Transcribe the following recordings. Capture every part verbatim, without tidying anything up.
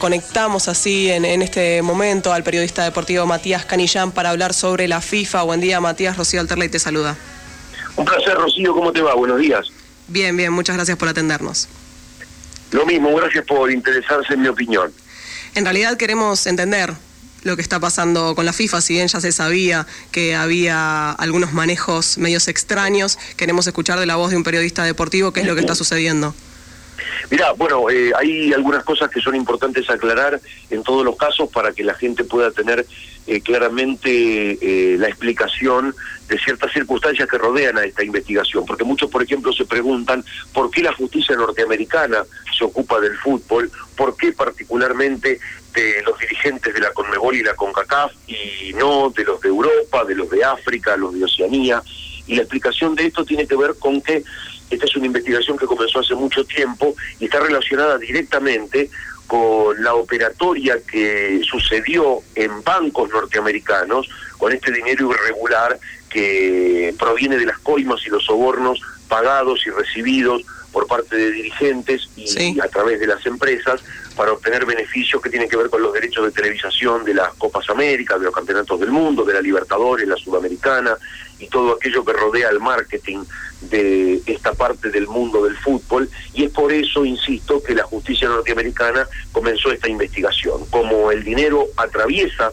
conectamos así en, en este momento al periodista deportivo Matías Canillán para hablar sobre la FIFA. Buen día, Matías. Rocío Alterley te saluda. Un placer, Rocío. ¿Cómo te va? Buenos días. Bien, bien. Muchas gracias por atendernos. Lo mismo, gracias por interesarse en mi opinión. En realidad queremos entender lo que está pasando con la FIFA, si bien ya se sabía que había algunos manejos medios extraños, queremos escuchar de la voz de un periodista deportivo qué es lo que está sucediendo. Mirá, bueno, eh, hay algunas cosas que son importantes aclarar en todos los casos para que la gente pueda tener eh, claramente eh, la explicación de ciertas circunstancias que rodean a esta investigación, porque muchos, por ejemplo, se preguntan por qué la justicia norteamericana se ocupa del fútbol, por qué particularmente de los dirigentes de la CONMEBOL y la CONCACAF y no de los de Europa, de los de África, los de Oceanía. Y la explicación de esto tiene que ver con que esta es una investigación que comenzó hace mucho tiempo y está relacionada directamente con la operatoria que sucedió en bancos norteamericanos con este dinero irregular que proviene de las coimas y los sobornos pagados y recibidos por parte de dirigentes y sí. a través de las empresas para obtener beneficios que tienen que ver con los derechos de televisación de las Copas América, de los campeonatos del mundo, de la Libertadores, la Sudamericana y todo aquello que rodea el marketing de esta parte del mundo del fútbol. Y es por eso, insisto, que la justicia norteamericana comenzó esta investigación. Como el dinero atraviesa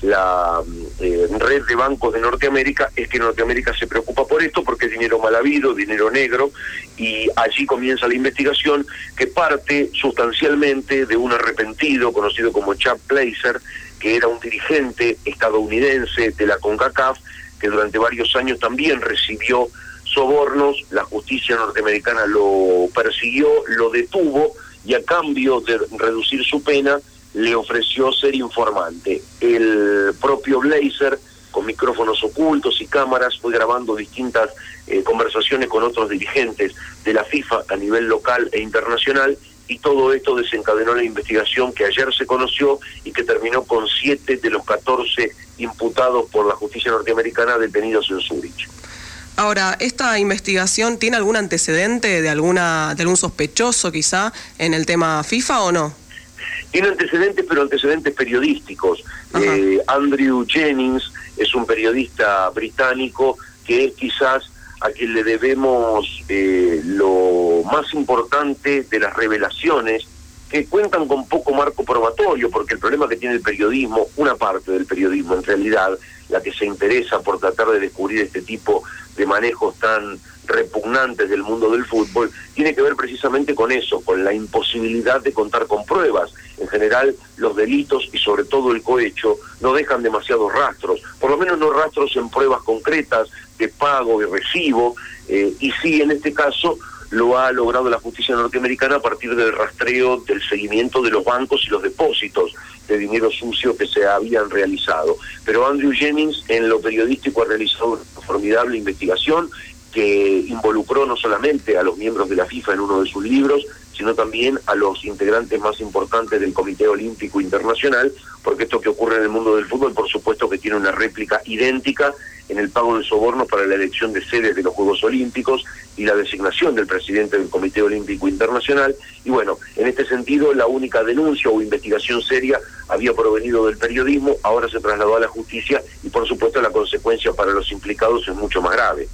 la eh, red de bancos de Norteamérica, es que Norteamérica se preocupa por esto porque es dinero mal habido, dinero negro, y allí comienza la investigación que parte sustancialmente de un arrepentido conocido como Chad Placer, que era un dirigente estadounidense de la CONCACAF, que durante varios años también recibió sobornos. La justicia norteamericana lo persiguió, lo detuvo y a cambio de reducir su pena le ofreció ser informante. El propio Blazer, con micrófonos ocultos y cámaras, fue grabando distintas eh, conversaciones con otros dirigentes de la FIFA a nivel local e internacional, y todo esto desencadenó la investigación que ayer se conoció y que terminó con siete de los catorce imputados por la justicia norteamericana detenidos en Zúrich. Ahora, ¿esta investigación tiene algún antecedente de alguna de algún sospechoso quizá en el tema FIFA o no? Tiene antecedentes, pero antecedentes periodísticos. Eh, Andrew Jennings es un periodista británico que es quizás a quien le debemos eh, lo más importante de las revelaciones que cuentan con poco marco probatorio, porque el problema que tiene el periodismo, una parte del periodismo en realidad, la que se interesa por tratar de descubrir este tipo de manejos tan repugnantes del mundo del fútbol, tiene que ver precisamente con eso, con la imposibilidad de contar con pruebas. En general, los delitos y sobre todo el cohecho no dejan demasiados rastros, por lo menos no rastros en pruebas concretas de pago y recibo, eh, y sí, en este caso, lo ha logrado la justicia norteamericana a partir del rastreo, del seguimiento de los bancos y los depósitos de dinero sucio que se habían realizado. Pero Andrew Jennings, en lo periodístico, ha realizado una formidable investigación que involucró no solamente a los miembros de la FIFA en uno de sus libros, sino también a los integrantes más importantes del Comité Olímpico Internacional, porque esto que ocurre en el mundo del fútbol, por supuesto que tiene una réplica idéntica en el pago de sobornos para la elección de sedes de los Juegos Olímpicos y la designación del presidente del Comité Olímpico Internacional. Y bueno, en este sentido, la única denuncia o investigación seria había provenido del periodismo, ahora se trasladó a la justicia y por supuesto la consecuencia para los implicados es mucho más grave.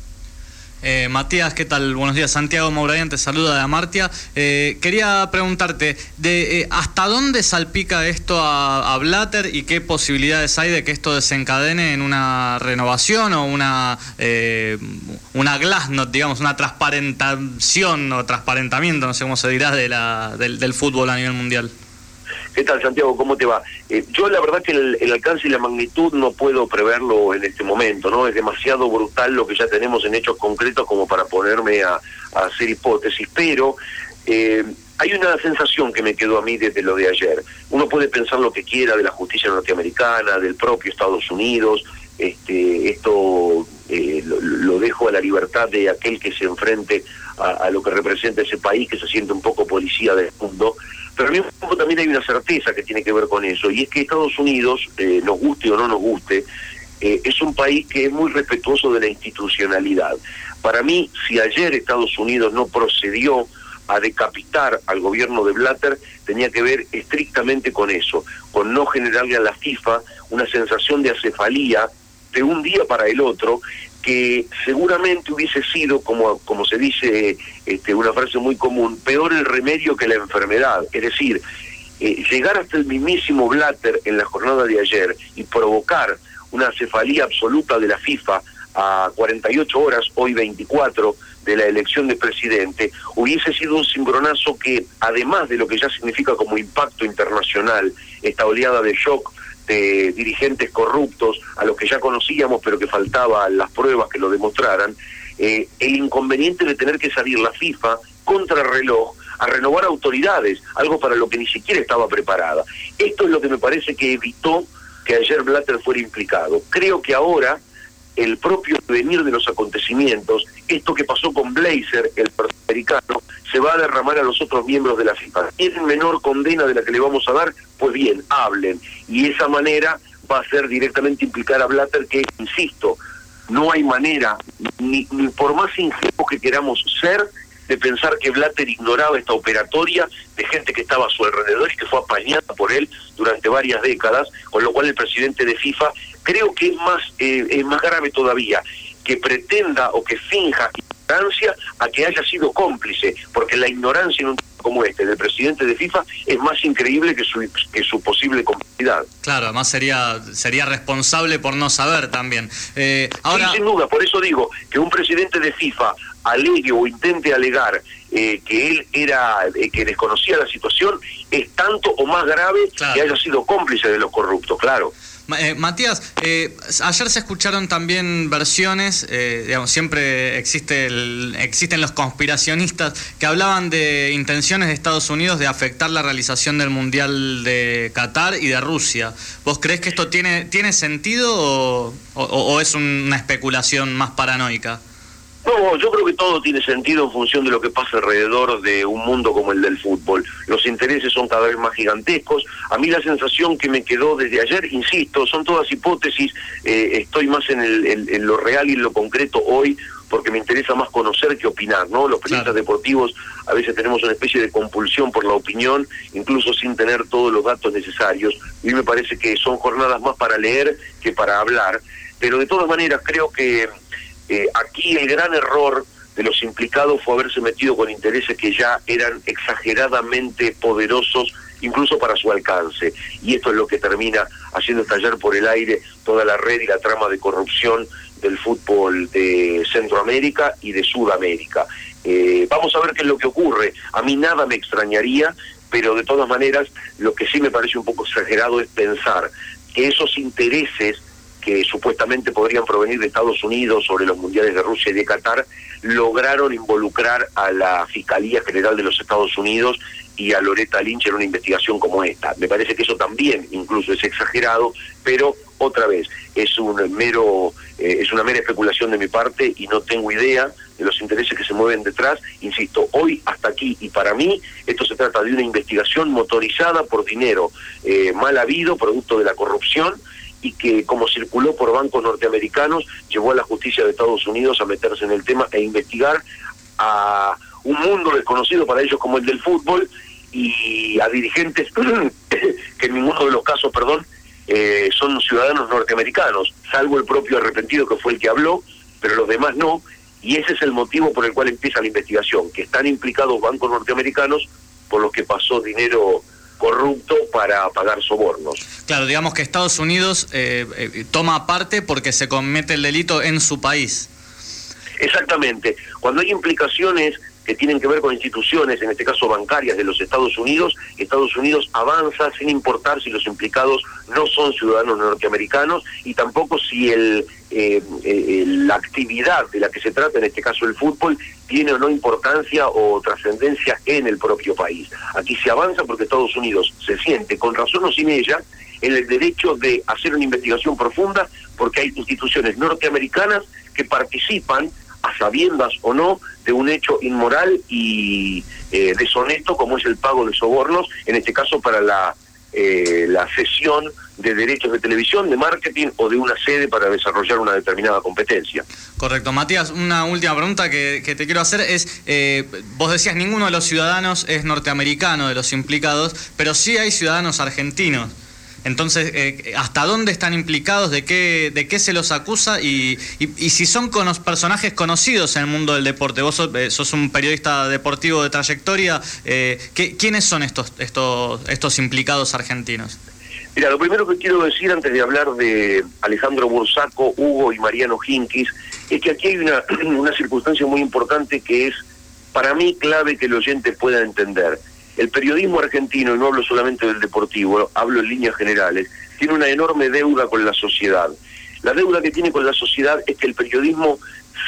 Eh, Matías, ¿qué tal? Buenos días. Santiago Mouradian te saluda de Amartya. Eh, quería preguntarte, de eh, ¿hasta dónde salpica esto a, a Blatter y qué posibilidades hay de que esto desencadene en una renovación o una eh, una glasnost, digamos, una transparentación o transparentamiento, no sé cómo se dirá, de la, del, del fútbol a nivel mundial? ¿Qué tal, Santiago? ¿Cómo te va? Eh, yo la verdad que el, el alcance y la magnitud no puedo preverlo en este momento, ¿no? Es demasiado brutal lo que ya tenemos en hechos concretos como para ponerme a, a hacer hipótesis, pero eh, hay una sensación que me quedó a mí desde lo de ayer. Uno puede pensar lo que quiera de la justicia norteamericana, del propio Estados Unidos, este, esto eh, lo, lo dejo a la libertad de aquel que se enfrente a, a lo que representa ese país, que se siente un poco policía del mundo. Pero al mismo tiempo también hay una certeza que tiene que ver con eso, y es que Estados Unidos, eh, nos guste o no nos guste, eh, es un país que es muy respetuoso de la institucionalidad. Para mí, si ayer Estados Unidos no procedió a decapitar al gobierno de Blatter tenía que ver estrictamente con eso, con no generarle a la FIFA una sensación de acefalía de un día para el otro, que seguramente hubiese sido, como, como se dice este, una frase muy común, peor el remedio que la enfermedad. Es decir, eh, llegar hasta el mismísimo Blatter en la jornada de ayer y provocar una cefalía absoluta de la FIFA a cuarenta y ocho horas, hoy veinticuatro, de la elección de presidente, hubiese sido un cimbronazo que, además de lo que ya significa como impacto internacional, esta oleada de shock de dirigentes corruptos, a los que ya conocíamos, pero que faltaban las pruebas que lo demostraran, eh, el inconveniente de tener que salir la FIFA contra reloj a renovar autoridades, algo para lo que ni siquiera estaba preparada. Esto es lo que me parece que evitó que ayer Blatter fuera implicado. Creo que ahora el propio venir de los acontecimientos, esto que pasó con Blazer, el norteamericano, se va a derramar a los otros miembros de la FIFA. ¿Tienen menor condena de la que le vamos a dar? Pues bien, hablen. Y esa manera va a ser directamente implicar a Blatter, que, insisto, no hay manera, ni, ni por más ingenuos que queramos ser, de pensar que Blatter ignoraba esta operatoria de gente que estaba a su alrededor y que fue apañada por él durante varias décadas, con lo cual el presidente de FIFA creo que es más, eh, es más grave todavía que pretenda o que finja ignorancia a que haya sido cómplice, porque la ignorancia en un tema como este del presidente de FIFA es más increíble que su, que su posible complicidad. Claro, además sería sería responsable por no saber también. Eh, ahora... Sí, sin duda, por eso digo que un presidente de FIFA alegue o intente alegar eh, que él era eh, que desconocía la situación es tanto o más grave, claro, que haya sido cómplice de los corruptos, claro. Eh, Matías, eh, ayer se escucharon también versiones, eh, digamos, siempre existe el, existen los conspiracionistas que hablaban de intenciones de Estados Unidos de afectar la realización del Mundial de Qatar y de Rusia. ¿Vos creés que esto tiene, tiene sentido o, o, o es una especulación más paranoica? No, yo creo que todo tiene sentido en función de lo que pasa alrededor de un mundo como el del fútbol. Los intereses son cada vez más gigantescos. A mí la sensación que me quedó desde ayer, insisto, son todas hipótesis, eh, estoy más en, el, en, en lo real y en lo concreto hoy, porque me interesa más conocer que opinar, ¿no? Los periodistas claro. deportivos a veces tenemos una especie de compulsión por la opinión, incluso sin tener todos los datos necesarios. Y me parece que son jornadas más para leer que para hablar. Pero de todas maneras creo que Eh, aquí el gran error de los implicados fue haberse metido con intereses que ya eran exageradamente poderosos, incluso para su alcance. Y esto es lo que termina haciendo estallar por el aire toda la red y la trama de corrupción del fútbol de Centroamérica y de Sudamérica. Eh, vamos a ver qué es lo que ocurre. A mí nada me extrañaría, pero de todas maneras, lo que sí me parece un poco exagerado es pensar que esos intereses que supuestamente podrían provenir de Estados Unidos sobre los mundiales de Rusia y de Qatar, lograron involucrar a la Fiscalía General de los Estados Unidos y a Loretta Lynch en una investigación como esta. Me parece que eso también incluso es exagerado, pero otra vez, es un mero, eh, es una mera especulación de mi parte y no tengo idea de los intereses que se mueven detrás. Insisto, hoy hasta aquí, y para mí esto se trata de una investigación motorizada por dinero eh, mal habido, producto de la corrupción, y que, como circuló por bancos norteamericanos, llevó a la justicia de Estados Unidos a meterse en el tema e investigar a un mundo desconocido para ellos como el del fútbol y a dirigentes que en ninguno de los casos, perdón, eh, son ciudadanos norteamericanos, salvo el propio arrepentido que fue el que habló, pero los demás no, y ese es el motivo por el cual empieza la investigación, que están implicados bancos norteamericanos por los que pasó dinero corrupto para pagar sobornos. Claro, digamos que Estados Unidos eh, eh, toma parte porque se comete el delito en su país. Exactamente. Cuando hay implicaciones que tienen que ver con instituciones, en este caso bancarias de los Estados Unidos, Estados Unidos avanza sin importar si los implicados no son ciudadanos norteamericanos y tampoco si el, eh, eh, la actividad de la que se trata, en este caso el fútbol, tiene o no importancia o trascendencia en el propio país. Aquí se avanza porque Estados Unidos se siente, con razón o sin ella, en el derecho de hacer una investigación profunda porque hay instituciones norteamericanas que participan, a sabiendas o no, de un hecho inmoral y eh, deshonesto como es el pago de sobornos, en este caso para la eh, la cesión de derechos de televisión, de marketing o de una sede para desarrollar una determinada competencia. Correcto. Matías, una última pregunta que, que te quiero hacer es, eh, vos decías ninguno de los ciudadanos es norteamericano de los implicados, pero sí hay ciudadanos argentinos. Entonces, eh, ¿hasta dónde están implicados? ¿De qué, de qué se los acusa? Y, y, y si son con los personajes conocidos en el mundo del deporte. Vos sos, eh, sos un periodista deportivo de trayectoria. Eh, ¿qué, ¿Quiénes son estos, estos, estos implicados argentinos? Mira, lo primero que quiero decir antes de hablar de Alejandro Bursaco, Hugo y Mariano Hinkis, es que aquí hay una, una circunstancia muy importante que es, para mí, clave que el oyente pueda entender. El periodismo argentino, y no hablo solamente del deportivo, hablo en líneas generales, tiene una enorme deuda con la sociedad. La deuda que tiene con la sociedad es que el periodismo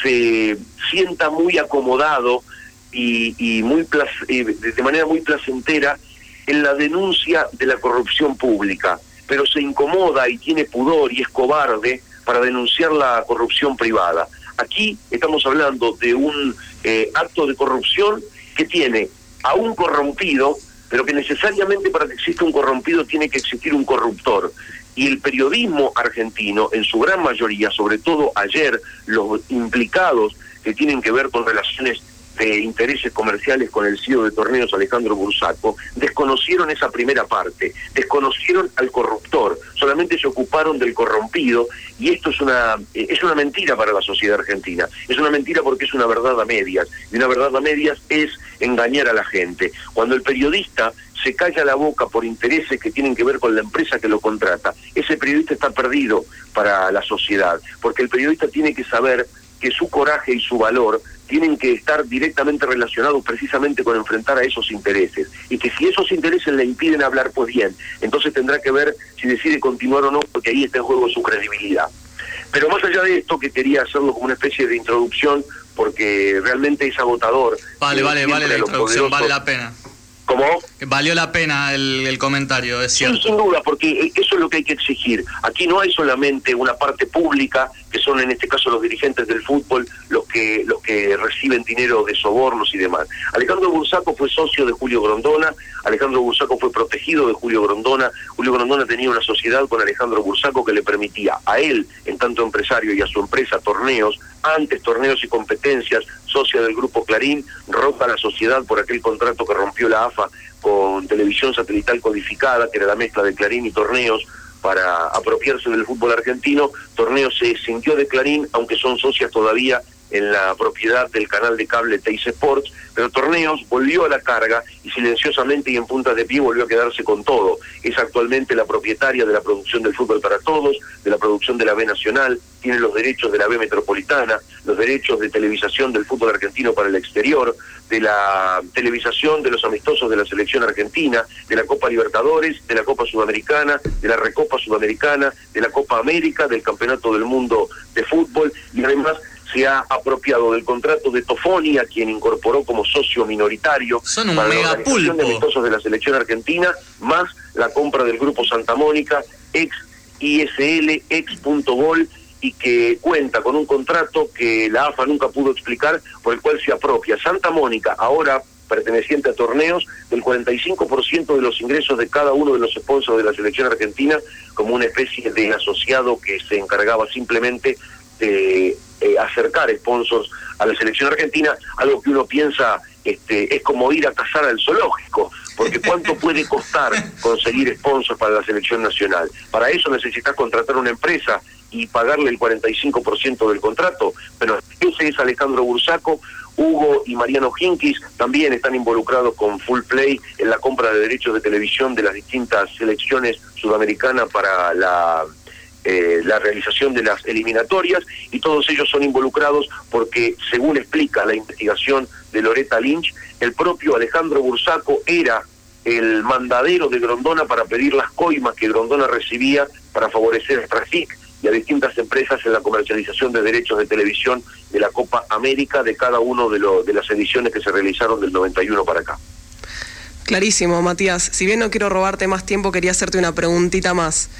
se sienta muy acomodado y, y muy plac- de manera muy placentera en la denuncia de la corrupción pública, pero se incomoda y tiene pudor y es cobarde para denunciar la corrupción privada. Aquí estamos hablando de un eh, acto de corrupción que tiene a un corrompido, pero que necesariamente para que exista un corrompido tiene que existir un corruptor. Y el periodismo argentino, en su gran mayoría, sobre todo ayer, los implicados que tienen que ver con relaciones de intereses comerciales con el C E O de Torneos, Alejandro Bursaco, desconocieron esa primera parte, desconocieron al corruptor, solamente se ocuparon del corrompido, y esto es una es una mentira para la sociedad argentina. Es una mentira porque es una verdad a medias, y una verdad a medias es engañar a la gente. Cuando el periodista se calla la boca por intereses que tienen que ver con la empresa que lo contrata, ese periodista está perdido para la sociedad, porque el periodista tiene que saber que su coraje y su valor tienen que estar directamente relacionados precisamente con enfrentar a esos intereses, y que si esos intereses le impiden hablar, pues bien, entonces tendrá que ver si decide continuar o no, porque ahí está en juego su credibilidad. Pero más allá de esto, que quería hacerlo como una especie de introducción, porque realmente es agotador. Vale, vale, vale, la introducción, vale la pena. ¿Cómo? Valió la pena el, el comentario, es cierto. Sí, sin duda, porque eso es lo que hay que exigir. Aquí no hay solamente una parte pública, que son en este caso los dirigentes del fútbol, los que los que reciben dinero de sobornos y demás. Alejandro Bursaco fue socio de Julio Grondona, Alejandro Bursaco fue protegido de Julio Grondona, Julio Grondona tenía una sociedad con Alejandro Bursaco que le permitía a él, en tanto empresario, y a su empresa Torneos, antes Torneos y Competencias, socia del Grupo Clarín, rota la sociedad por aquel contrato que rompió la A F A con televisión satelital codificada, que era la mezcla de Clarín y Torneos, para apropiarse del fútbol argentino. Torneos se escindió de Clarín, aunque son socias todavía en la propiedad del canal de cable Teis Sports, pero Torneos volvió a la carga y silenciosamente y en punta de pie volvió a quedarse con todo. Es actualmente la propietaria de la producción del Fútbol para Todos, de la producción de la B Nacional, tiene los derechos de la B Metropolitana, los derechos de televisación del fútbol argentino para el exterior, de la televisación de los amistosos de la selección argentina, de la Copa Libertadores, de la Copa Sudamericana, de la Recopa Sudamericana, de la Copa América, del Campeonato del Mundo de Fútbol, y además se ha apropiado del contrato de Tofoni, a quien incorporó como socio minoritario. Son un para la organización de amistosos de la selección argentina, más la compra del Grupo Santa Mónica, ex I S L, ex Punto Gol, y que cuenta con un contrato que la A F A nunca pudo explicar, por el cual se apropia Santa Mónica, ahora perteneciente a Torneos, del cuarenta y cinco por ciento de los ingresos de cada uno de los sponsors de la selección argentina, como una especie de asociado que se encargaba simplemente de eh, acercar sponsors a la selección argentina. Algo que uno piensa este, es como ir a cazar al zoológico, porque ¿cuánto puede costar conseguir sponsors para la selección nacional? Para eso necesitas contratar una empresa y pagarle el cuarenta y cinco por ciento del contrato. Pero ese es Alejandro Bursaco. Hugo y Mariano Hinkis también están involucrados con Full Play en la compra de derechos de televisión de las distintas selecciones sudamericanas para la eh, la realización de las eliminatorias, y todos ellos son involucrados porque, según explica la investigación de Loretta Lynch, el propio Alejandro Bursaco era el mandadero de Grondona para pedir las coimas que Grondona recibía para favorecer a Trafic y a distintas empresas en la comercialización de derechos de televisión de la Copa América, de cada uno de, lo, de las ediciones que se realizaron del noventa y uno para acá. Clarísimo, Matías. Si bien no quiero robarte más tiempo, quería hacerte una preguntita más.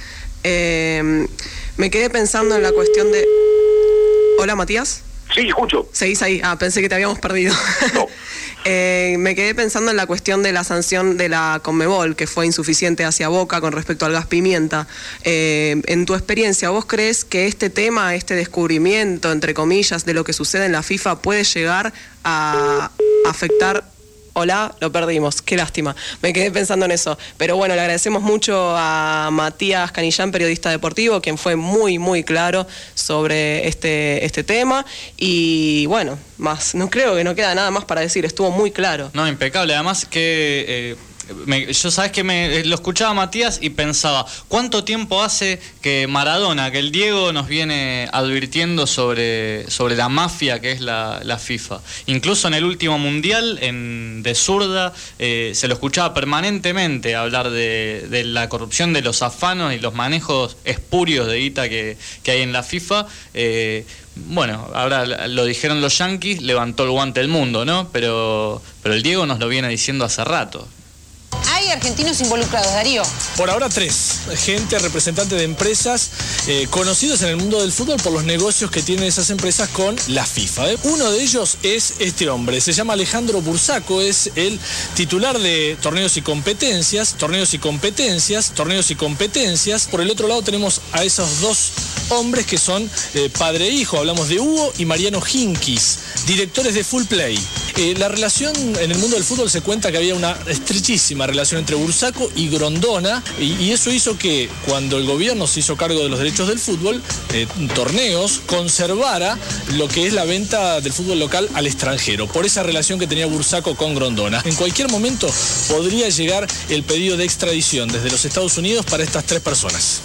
Eh, me quedé pensando en la cuestión de... Hola, Matías. Sí, escucho. ¿Seguís ahí? Ah, pensé que te habíamos perdido. No. Eh, me quedé pensando en la cuestión de la sanción de la Conmebol, que fue insuficiente hacia Boca con respecto al gas pimienta. Eh, en tu experiencia, ¿vos crees que este tema, este descubrimiento, entre comillas, de lo que sucede en la FIFA puede llegar a afectar? Hola, lo perdimos, qué lástima, me quedé pensando en eso. Pero bueno, le agradecemos mucho a Matías Canillán, periodista deportivo, quien fue muy, muy claro sobre este, este tema. Y bueno, más, no creo que no queda nada más para decir, estuvo muy claro. No, impecable, además que... Eh... Me, yo sabes que me lo escuchaba Matías y pensaba, ¿cuánto tiempo hace que Maradona, que el Diego nos viene advirtiendo sobre, sobre la mafia que es la, la FIFA? Incluso en el último mundial, en, de zurda, eh, se lo escuchaba permanentemente hablar de, de la corrupción, de los afanos y los manejos espurios de guita que, que hay en la FIFA. Eh, Bueno, ahora lo dijeron los yanquis, levantó el guante el mundo, ¿no? Pero, pero el Diego nos lo viene diciendo hace rato. ¿Hay argentinos involucrados, Darío? Por ahora tres. Gente, representante de empresas eh, conocidos en el mundo del fútbol por los negocios que tienen esas empresas con la FIFA. ¿eh? Uno de ellos es este hombre, se llama Alejandro Bursaco, es el titular de Torneos y Competencias, Torneos y Competencias, Torneos y Competencias. Por el otro lado tenemos a esos dos hombres que son eh, padre e hijo. Hablamos de Hugo y Mariano Hinkis, directores de Full Play. Eh, la relación en el mundo del fútbol se cuenta que había una estrechísima relación entre Bursaco y Grondona, y, y eso hizo que cuando el gobierno se hizo cargo de los derechos del fútbol, eh, torneos, conservara lo que es la venta del fútbol local al extranjero, por esa relación que tenía Bursaco con Grondona. En cualquier momento podría llegar el pedido de extradición desde los Estados Unidos para estas tres personas.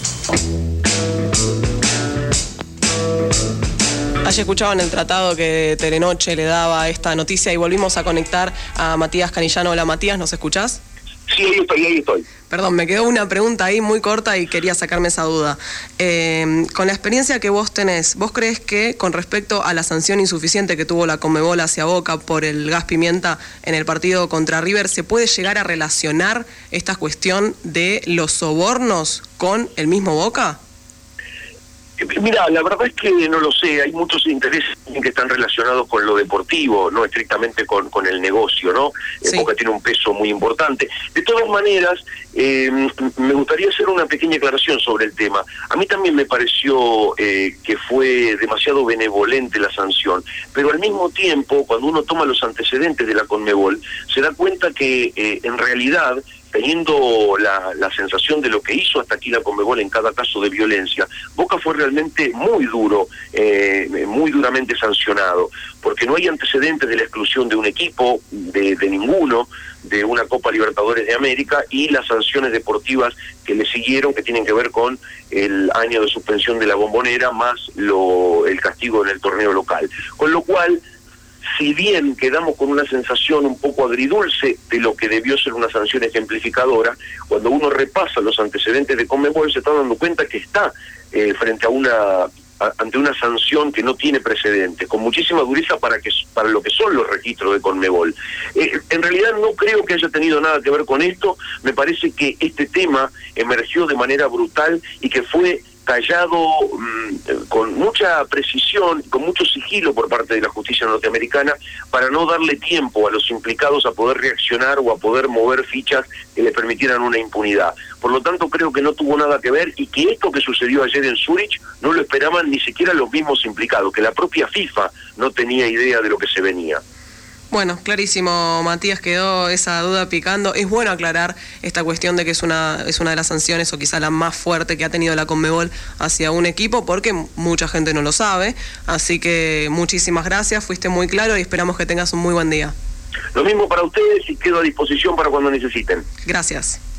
Ayer escuchaban el tratado que Telenoche le daba a esta noticia y volvimos a conectar a Matías Canillán. Hola Matías, ¿nos escuchás? Sí, ahí estoy, ahí estoy. Perdón, me quedó una pregunta ahí muy corta y quería sacarme esa duda. Eh, con la experiencia que vos tenés, ¿vos crees que con respecto a la sanción insuficiente que tuvo la Conmebol hacia Boca por el gas pimienta en el partido contra River, se puede llegar a relacionar esta cuestión de los sobornos con el mismo Boca? Mira, la verdad es que no lo sé, hay muchos intereses que están relacionados con lo deportivo, no estrictamente con, con el negocio, ¿no? Sí. Boca tiene un peso muy importante. De todas maneras, eh, me gustaría hacer una pequeña aclaración sobre el tema. A mí también me pareció eh, que fue demasiado benevolente la sanción, pero al mismo tiempo, cuando uno toma los antecedentes de la Conmebol, se da cuenta que eh, en realidad, teniendo la, la sensación de lo que hizo hasta aquí la Conmebol en cada caso de violencia, Boca fue realmente muy duro, eh, muy duramente sancionado, porque no hay antecedentes de la exclusión de un equipo, de, de ninguno, de una Copa Libertadores de América, y las sanciones deportivas que le siguieron, que tienen que ver con el año de suspensión de la Bombonera, más lo, el castigo en el torneo local. Con lo cual, si bien quedamos con una sensación un poco agridulce de lo que debió ser una sanción ejemplificadora, cuando uno repasa los antecedentes de Conmebol se está dando cuenta que está eh, frente a una a, ante una sanción que no tiene precedentes, con muchísima dureza para que para lo que son los registros de Conmebol. Eh, en realidad no creo que haya tenido nada que ver con esto. Me parece que este tema emergió de manera brutal y que fue callado mmm, con mucha precisión, con mucho sigilo por parte de la justicia norteamericana, para no darle tiempo a los implicados a poder reaccionar o a poder mover fichas que le permitieran una impunidad. Por lo tanto, creo que no tuvo nada que ver, y que esto que sucedió ayer en Zúrich no lo esperaban ni siquiera los mismos implicados, que la propia FIFA no tenía idea de lo que se venía. Bueno, clarísimo, Matías, quedó esa duda picando. Es bueno aclarar esta cuestión de que es una, es una de las sanciones, o quizá la más fuerte que ha tenido la Conmebol hacia un equipo, porque mucha gente no lo sabe. Así que muchísimas gracias, fuiste muy claro y esperamos que tengas un muy buen día. Lo mismo para ustedes y quedo a disposición para cuando necesiten. Gracias.